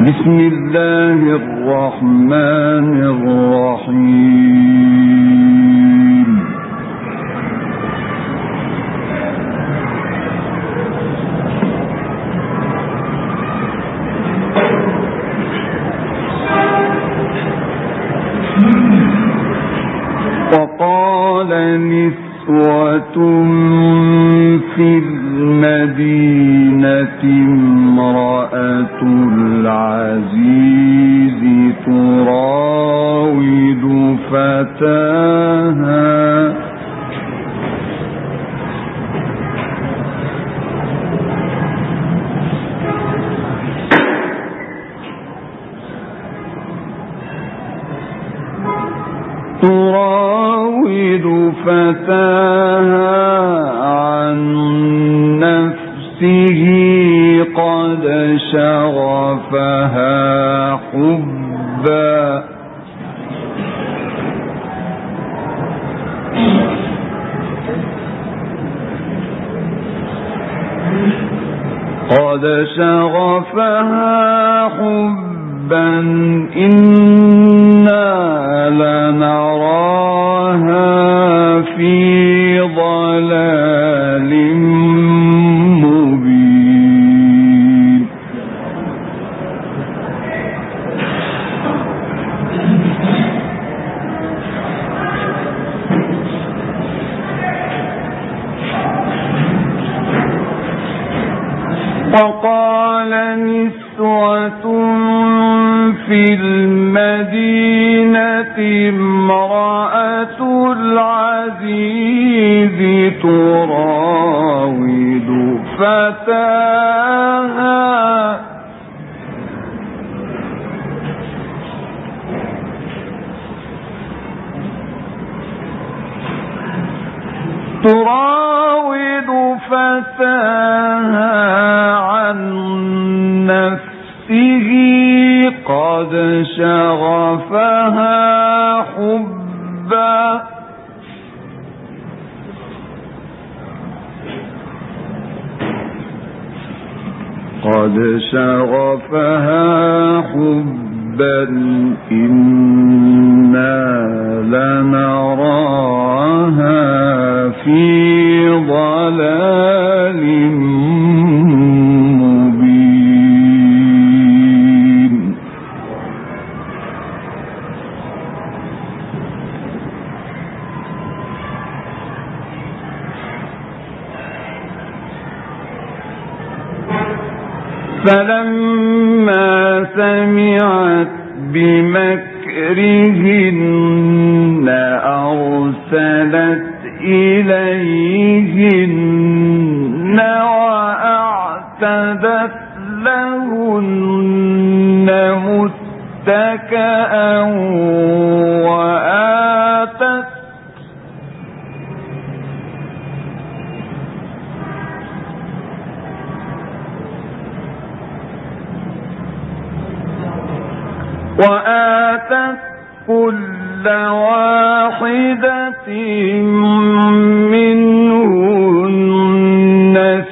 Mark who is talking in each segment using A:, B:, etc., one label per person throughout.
A: بسم الله الرحمن الرحيم. وقال نسوة في المدينة امرأة العزيز تراود فتاها عن نفسه قد شغفها حبا إنا لنراها في ضلال مبين. وقال نسوة في المدينة امرأة العزيز تراود فتاها عن نفسه قد شغفها حبا إنا لنراها في ضلال مبين. فلما سمعت بمكرهن أرسلت إليهن وأعتدت لهن متكئا وآتت كل واحدة منهن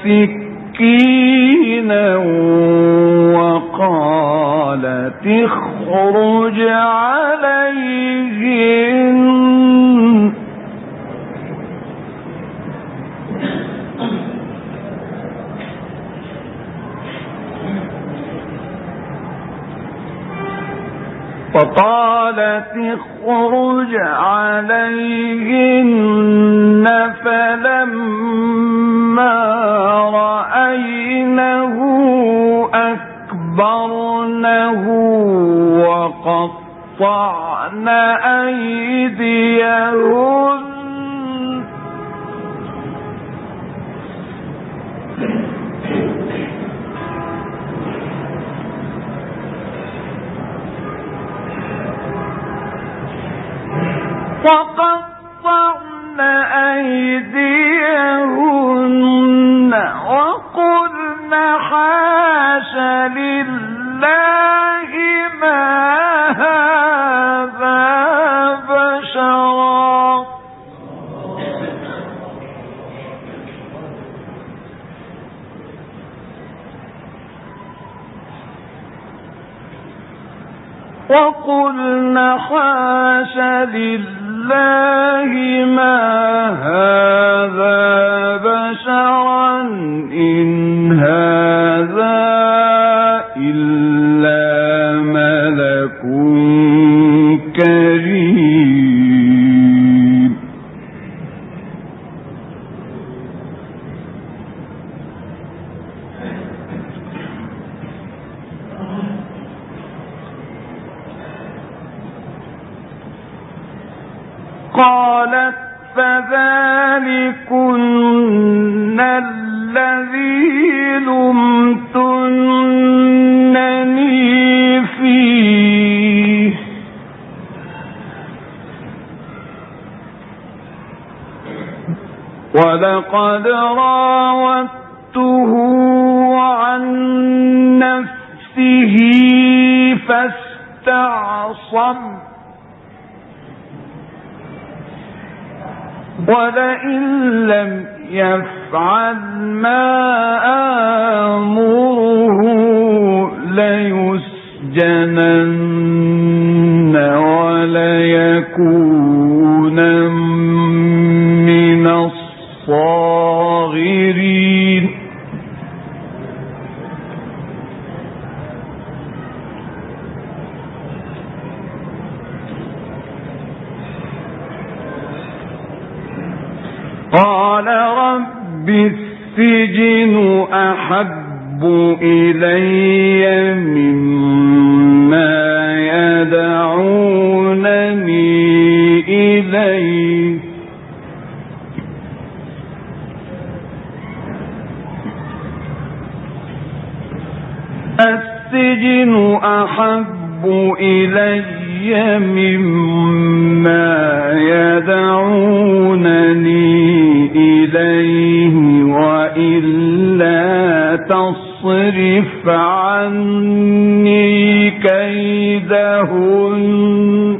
A: سكينا وقالت اخرج عليهن فلما رأينه أكبرنه وقطعن أيديهن وقلن حاش لله ما هذا بشرا وقلنا حاش لله ما هذا بشرا إن هذا إلا ملك كريم. قالت فذلكن الذي لمتنني فيه ولقد راودته عن نفسه فاستعصم ولئن لم يفعل ما آمره ليسجنن وليكون من الصاغرين. قال رب السجن أحب إلي مما يدعونني إليه السجن أحب إلي مما يدعونني إليه وإلا تصرف عني كيدهن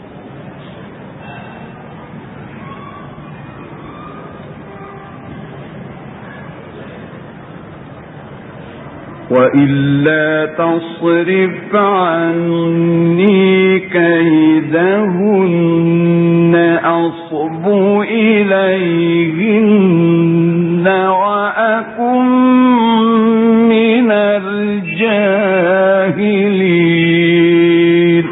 A: أصب إليهن وأكن من الجاهلين.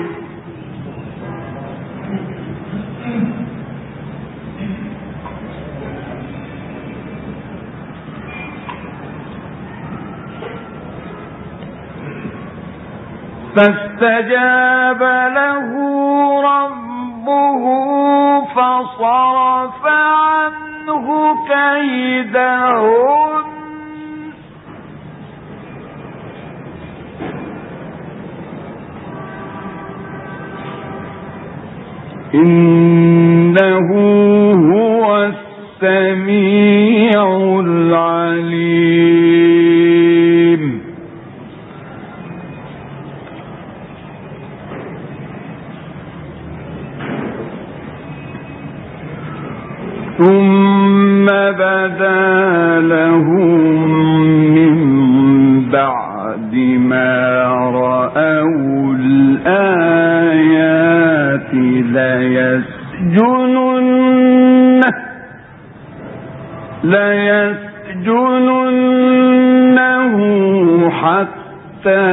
A: فاستجاب له ربه فصرف عنه كيدهن إنه هو السميع العليم. ثم بدا لهم من بعد ما رأوا الآيات ليسجننه حتى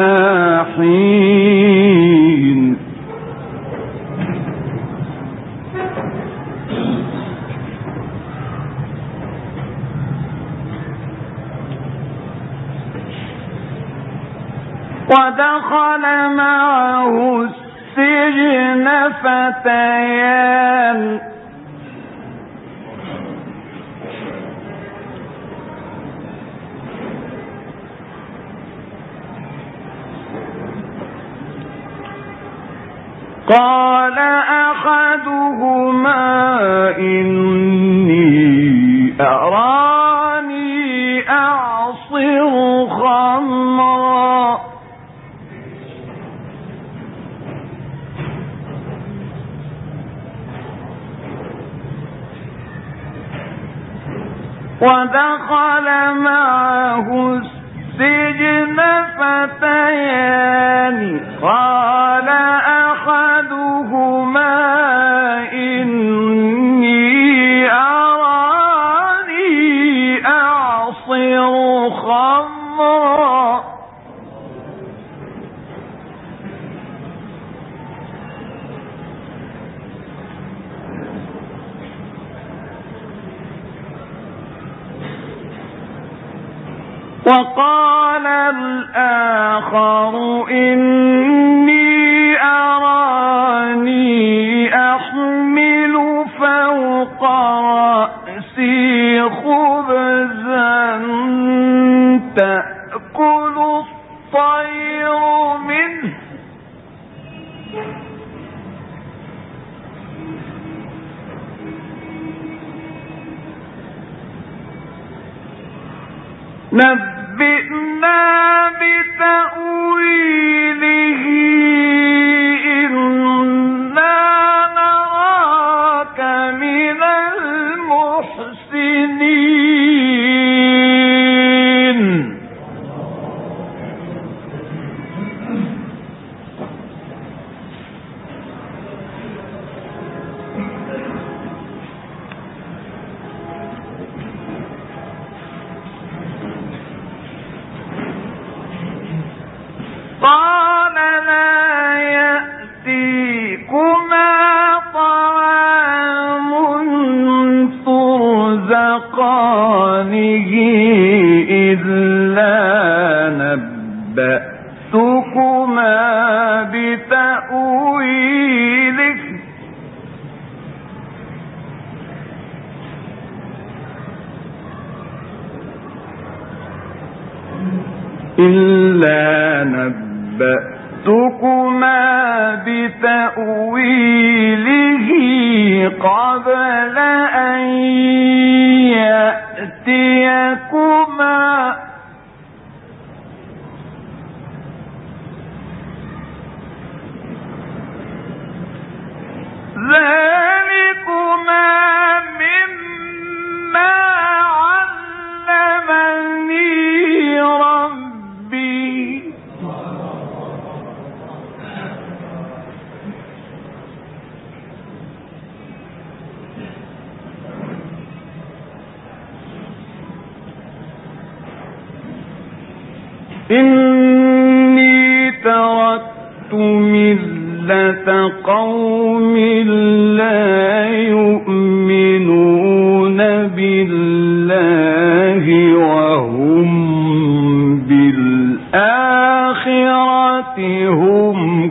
A: حين. ودخل معه السجن فتيان قال أحدهما إني أراني أعصر خمرا ودخل معه السجن فتيان قال وقال الآخر إني أراني أحمل فوق رأسي خبزا تأكل الطير منه نبئنا بتأويله إنا نراك من المحسنين قال لا يأتيكما طعام ترزقانه إلا نبأتكما بتأويله قبل أن يأتيكما ذلكما مما علمني ربي إني تركت ملة قوم لا يؤمنون بالله وهم بالآخرة هم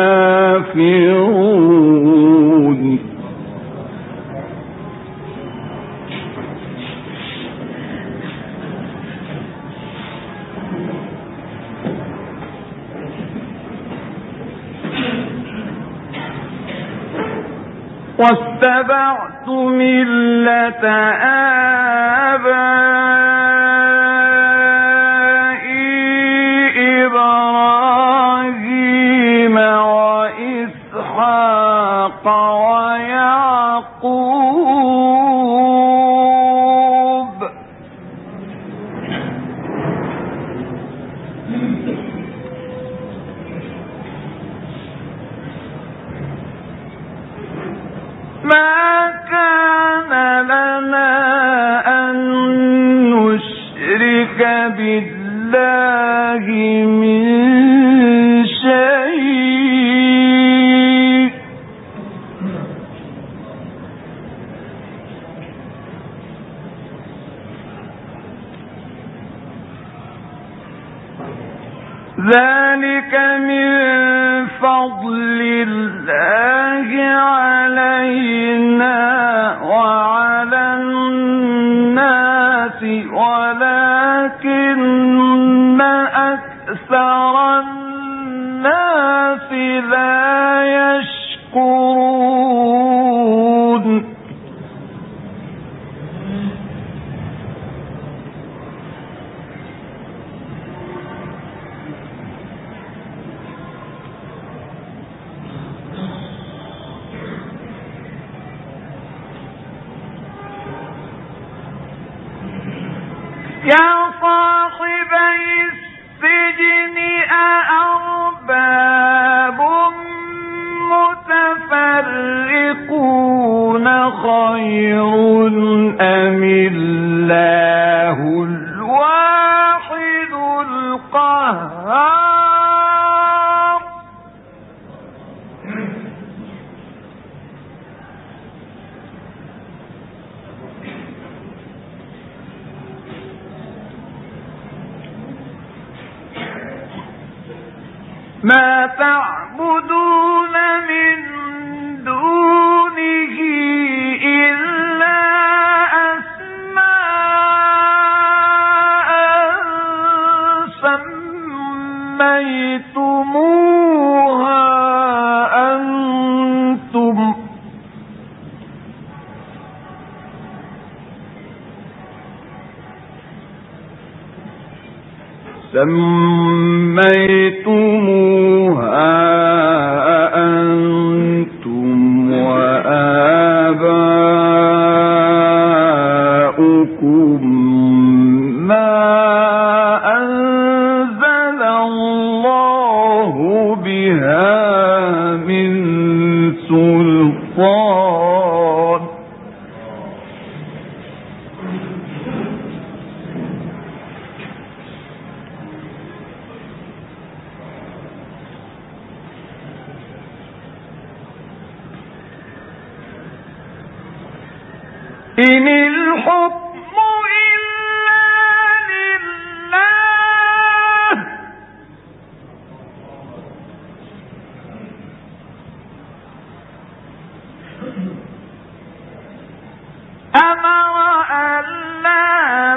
A: كافرون واتبعت ملة آبائي إبراهيم وإسحاق ويعقوب ما كان لنا أن نشرك بالله من شيء ذلك من فضل الله علينا وعلى الناس ولكن أكثر الناس لا يشكرون يا صاحبي السجن أأرباب متفرقون خير أم الله الواحد القهار ما تعبدون من دونه إلا أسماء سميتموها أنتم وآباؤكم ما أنزل الله بها من سلطان إن الحكم إلا لله أمر ألا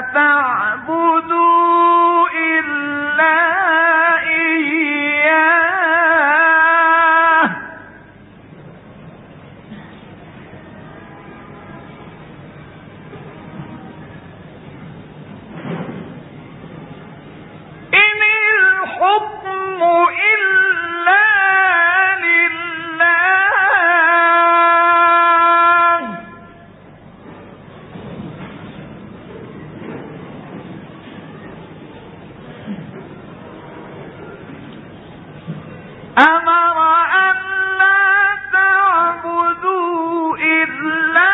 A: تعبدوا إلا إياه إن الحكم إلا لله أمر ألا تعبدوا إلا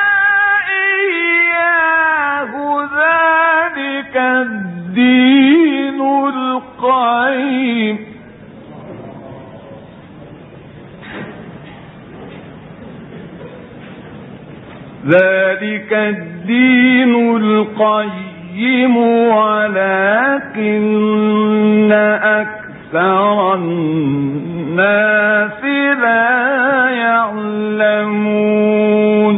A: إياه ذلك الدين القيم ذلك الدين القيم ولكن أكثر الناس لا يعلمون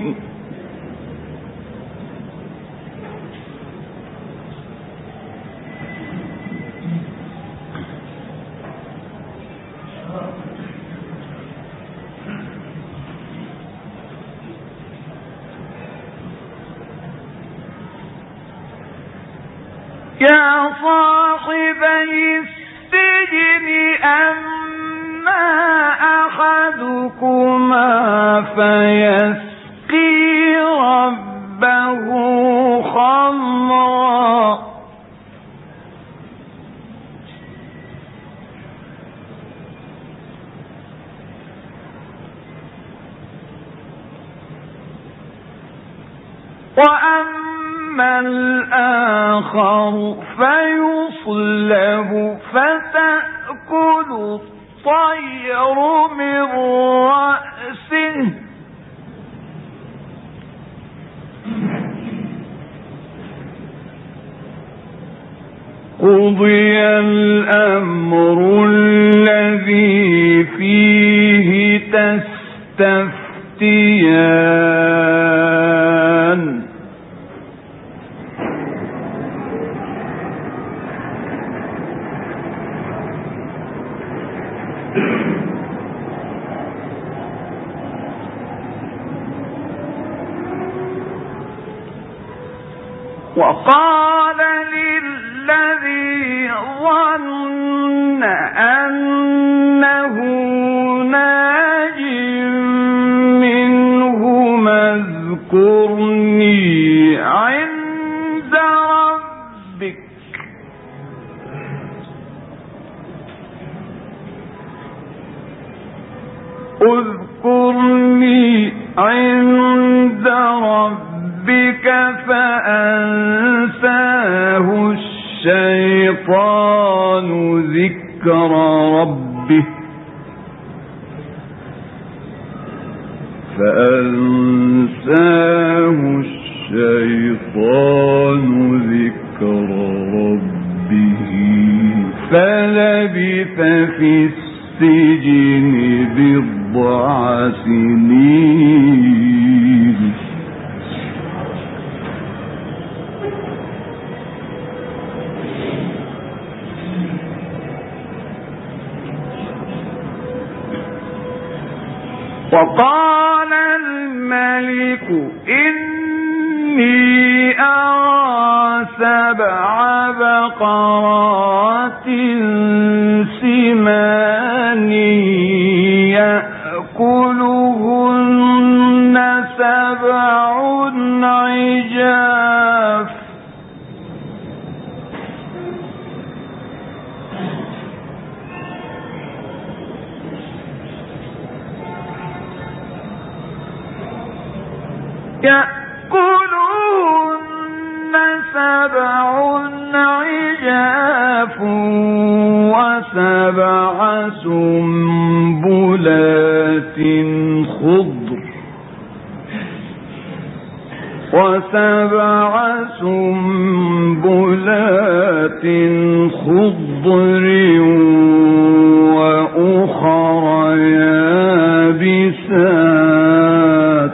A: يا صاحبي السجن أما أحدكما فيسقي ربه خمرا وأما الآخر فيصلب فتأكل الطير من رأسه قضي الأمر الذي فيه تستفتيان وقال للذي ظن أنه ناج منهما اذكرني عند ربك اذكرني عند ربك فأنساه الشيطان ذكر ربه فلبث في السجن بضع سنين وقال الملك إني أرى 7 بقرات سمان يأكلهن 7 عجاف يأكلهن 7 عجاف و7 سنبلات خضر وأخر يابسات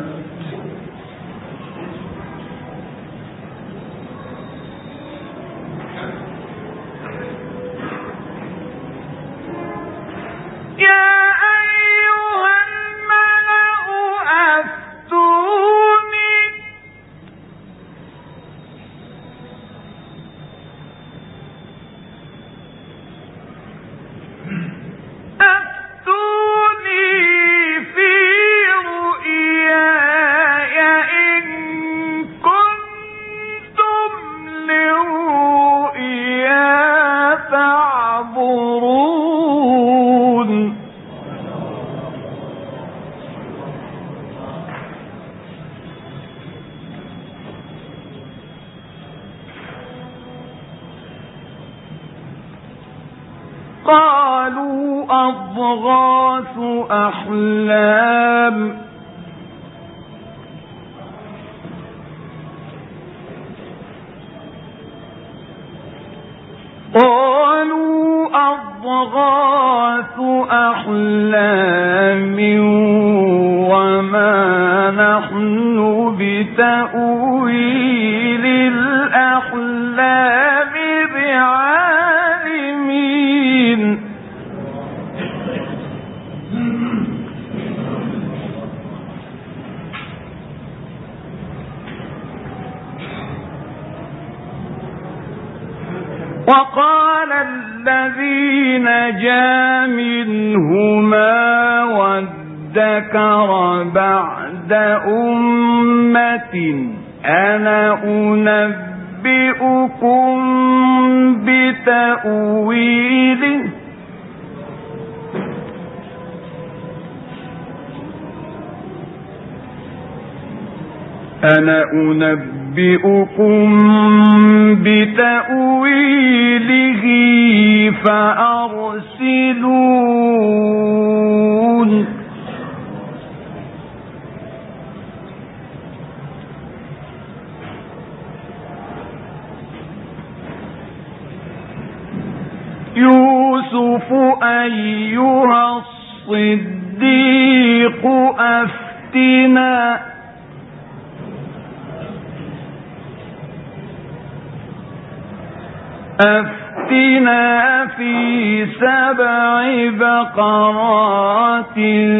A: قالوا أضغاث أحلام وما نحن بتأويل الأحلام بعالمين وقال الذي نجا منهما وادكر بعد أمة أنا أنبئكم بتأويله فأرسلون يوسف أيها الصديق أفتنا في 7 بقرات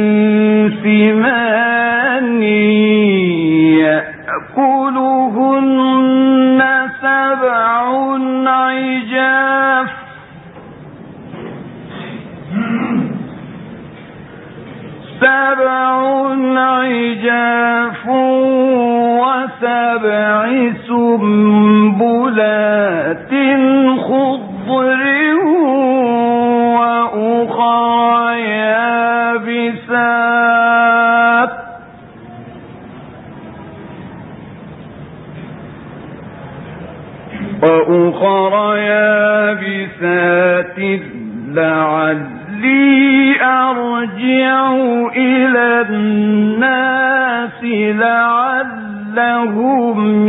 A: سمان يأكلهن 7 عجاف و7 سنبلات خضر وأخر يابسات لعلي أرجع إلى الناس لعلهم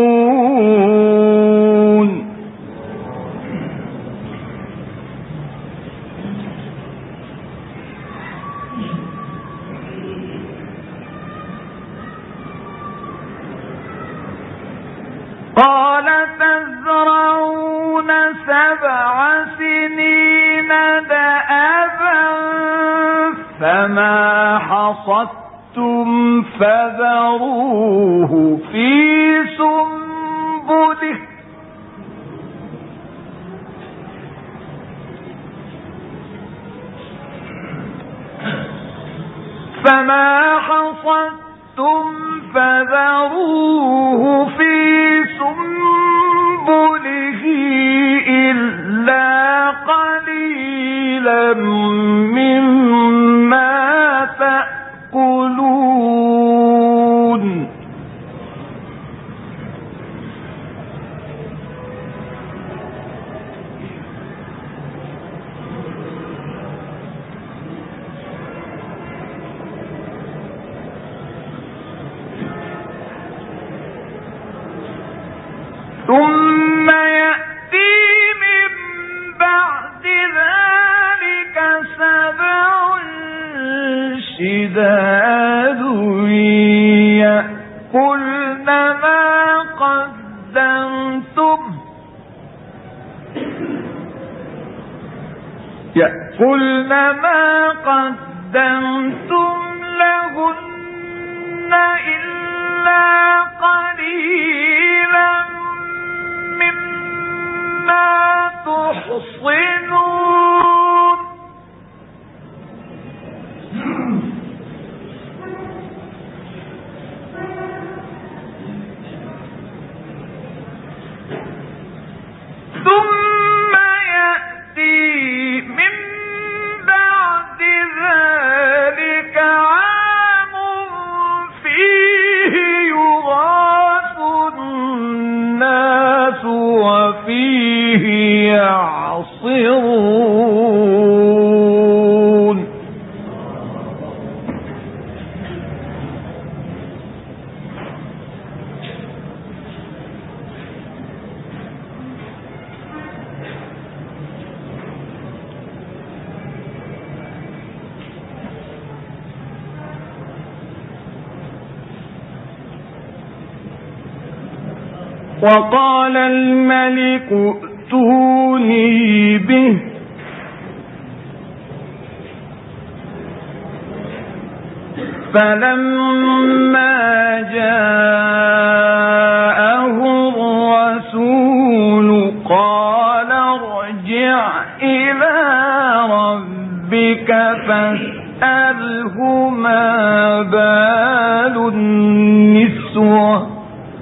A: يعلمون 7 سنين دأبا فما حصدتم فذروه في سنبله إلا قليلا مما تأكلون ثم يأتي من بعد ذلك 7 شداد يأكلن ما قدمتم لهن إلا قليلا مما تحصنون ثم يأتي من بعد ذلك عام فيه يغاث الناس وفيه يعصرون وقال الملك ائتوني به فلما جاءه الرسول قال ارجع إلى ربك فاسأله ما بال النسوة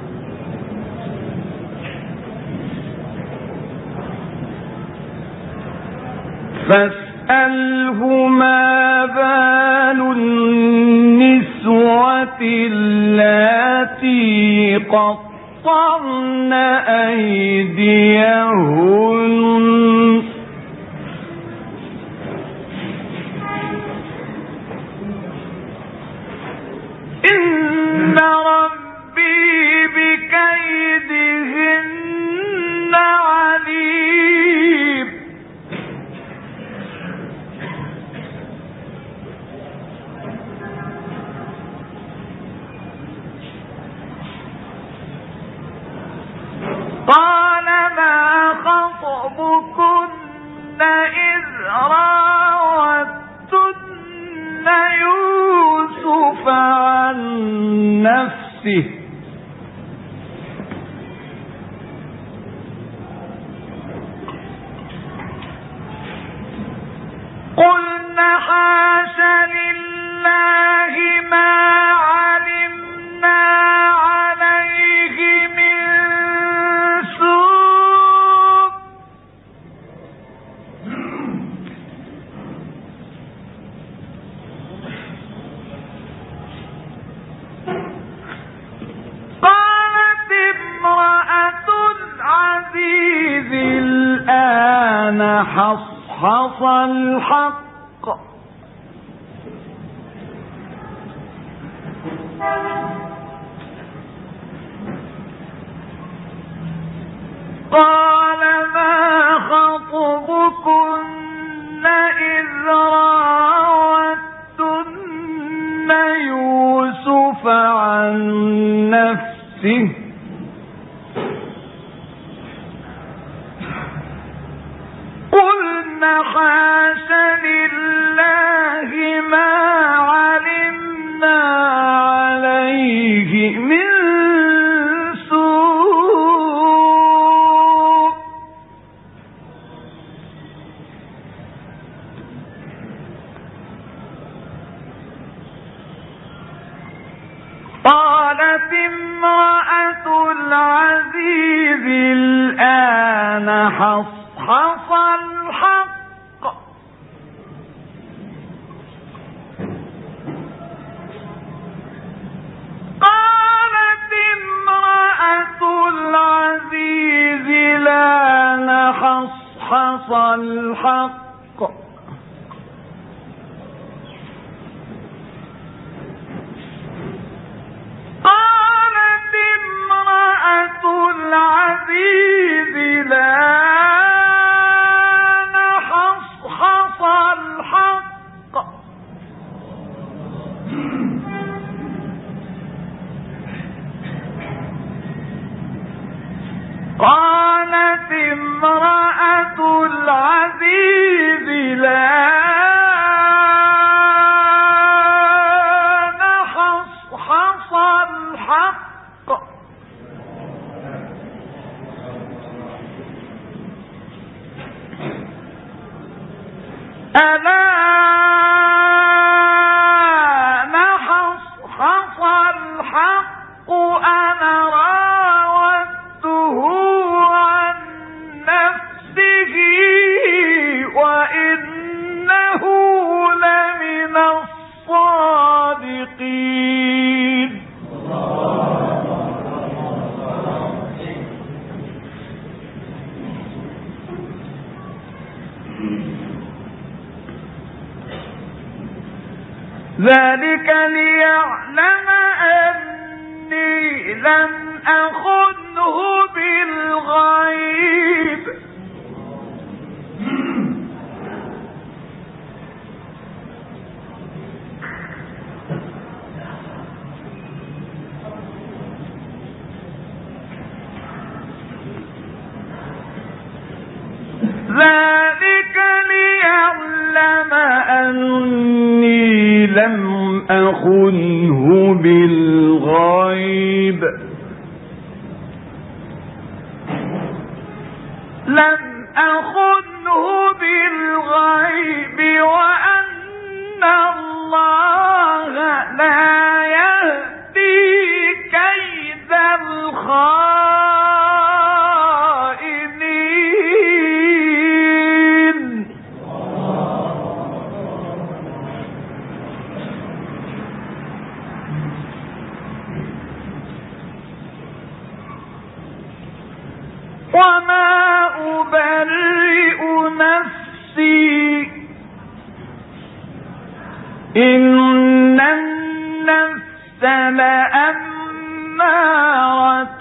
A: اللاتي قطعن أيديهن إن ربي بكيدهن عليم قال ما خطبكن إذ راوتن يوسف عن نفسه قلنا حاش لله ما علمنا عليه من سوء قالت امرأة العزيز الآن حصحص الحق قال ما خطبكن إذ راوتن يوسف عن نفسه امرأة العزيز الآن حصحص الحق قالت امرأة العزيز الآن حصحص الحق قالت امرأة العزيز الآن حصحص الحق قالت امرأة العزيز الآن حصحص الحق الآن حصحص الحق أنا راودته عن نفسه وإنه لمن الصادقين ذلك ليعلم أني لم أخنه بالغيب ذلك ليعلم أني لم أخنه بالغيب وأن الله لا يهدي كيد الخائنين وما أبرئ نفسي إن النفس لأمارة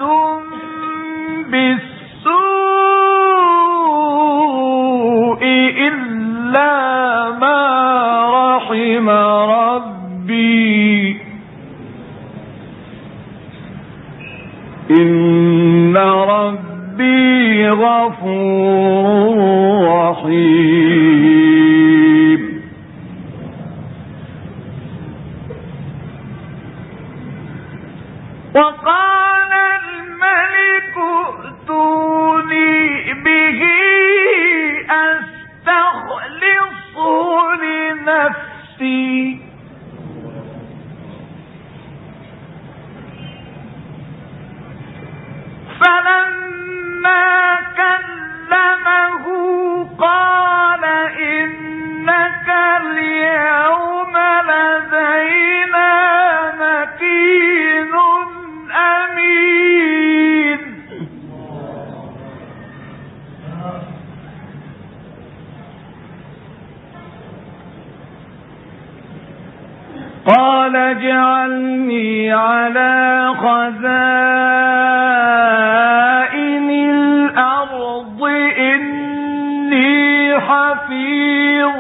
A: بالسوء إلا ما رحم ربي إن ربي غفور رحيم وقال الملك ائتوني به أستخلصه لنفسي فلما كلمه قال إنك اليوم لدينا مكين أمين قال اجعلني على خزائن الأرض إني حفيظ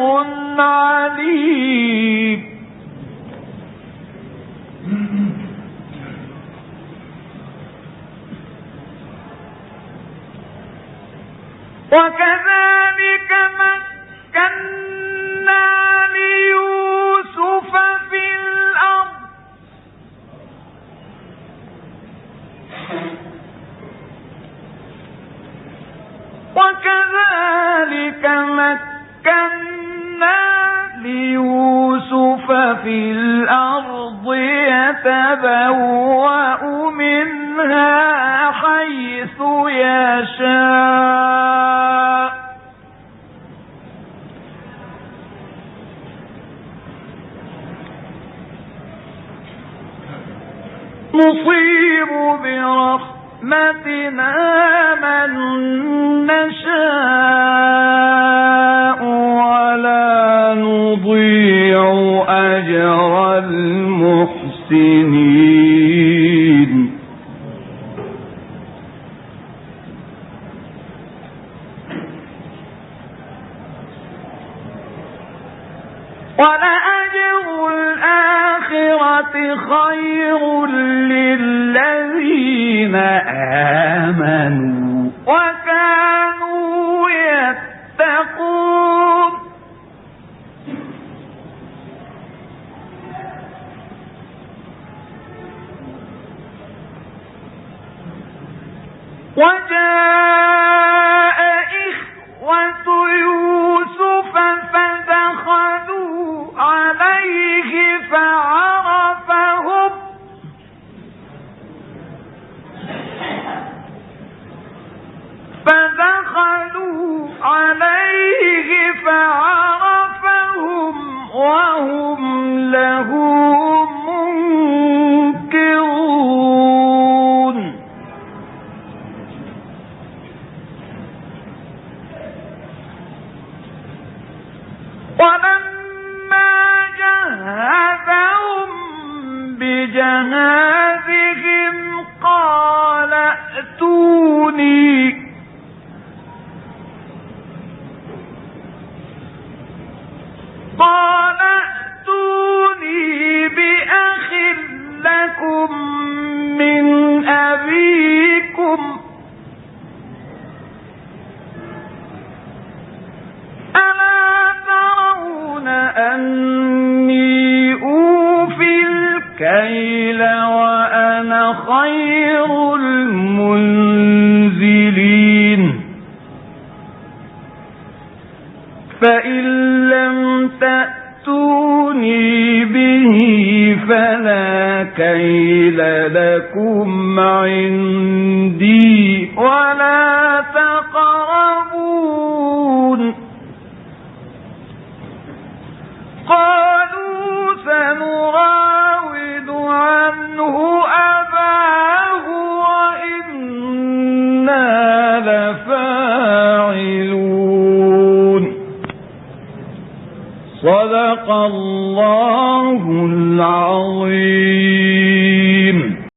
A: عليم وكذلك مكنا ليوسف في الأرض وكذلك مكنا ليوسف ففي الأرض يتبوأ منها حيث يشاء نصيب برحمتنا من نشاء ولا نضيع أجر المحسنين ولأجر الآخرة خير للذين آمنوا وكانوا يتقون وجاء إخوة يوسف فدخلوا عليه فعرفهم وهم له منكرون ولما جهزهم بجهازهم قال ائتوني بأخ لكم من أبيكم ألا ترون أني أوفي الكيل وأنا خير المنزلين فإن لم تأتوني به فلا كيل لكم عندي ولا تقربون قالوا سنراود عنه أباه وإنا لفاعلون صدق الله العظيم.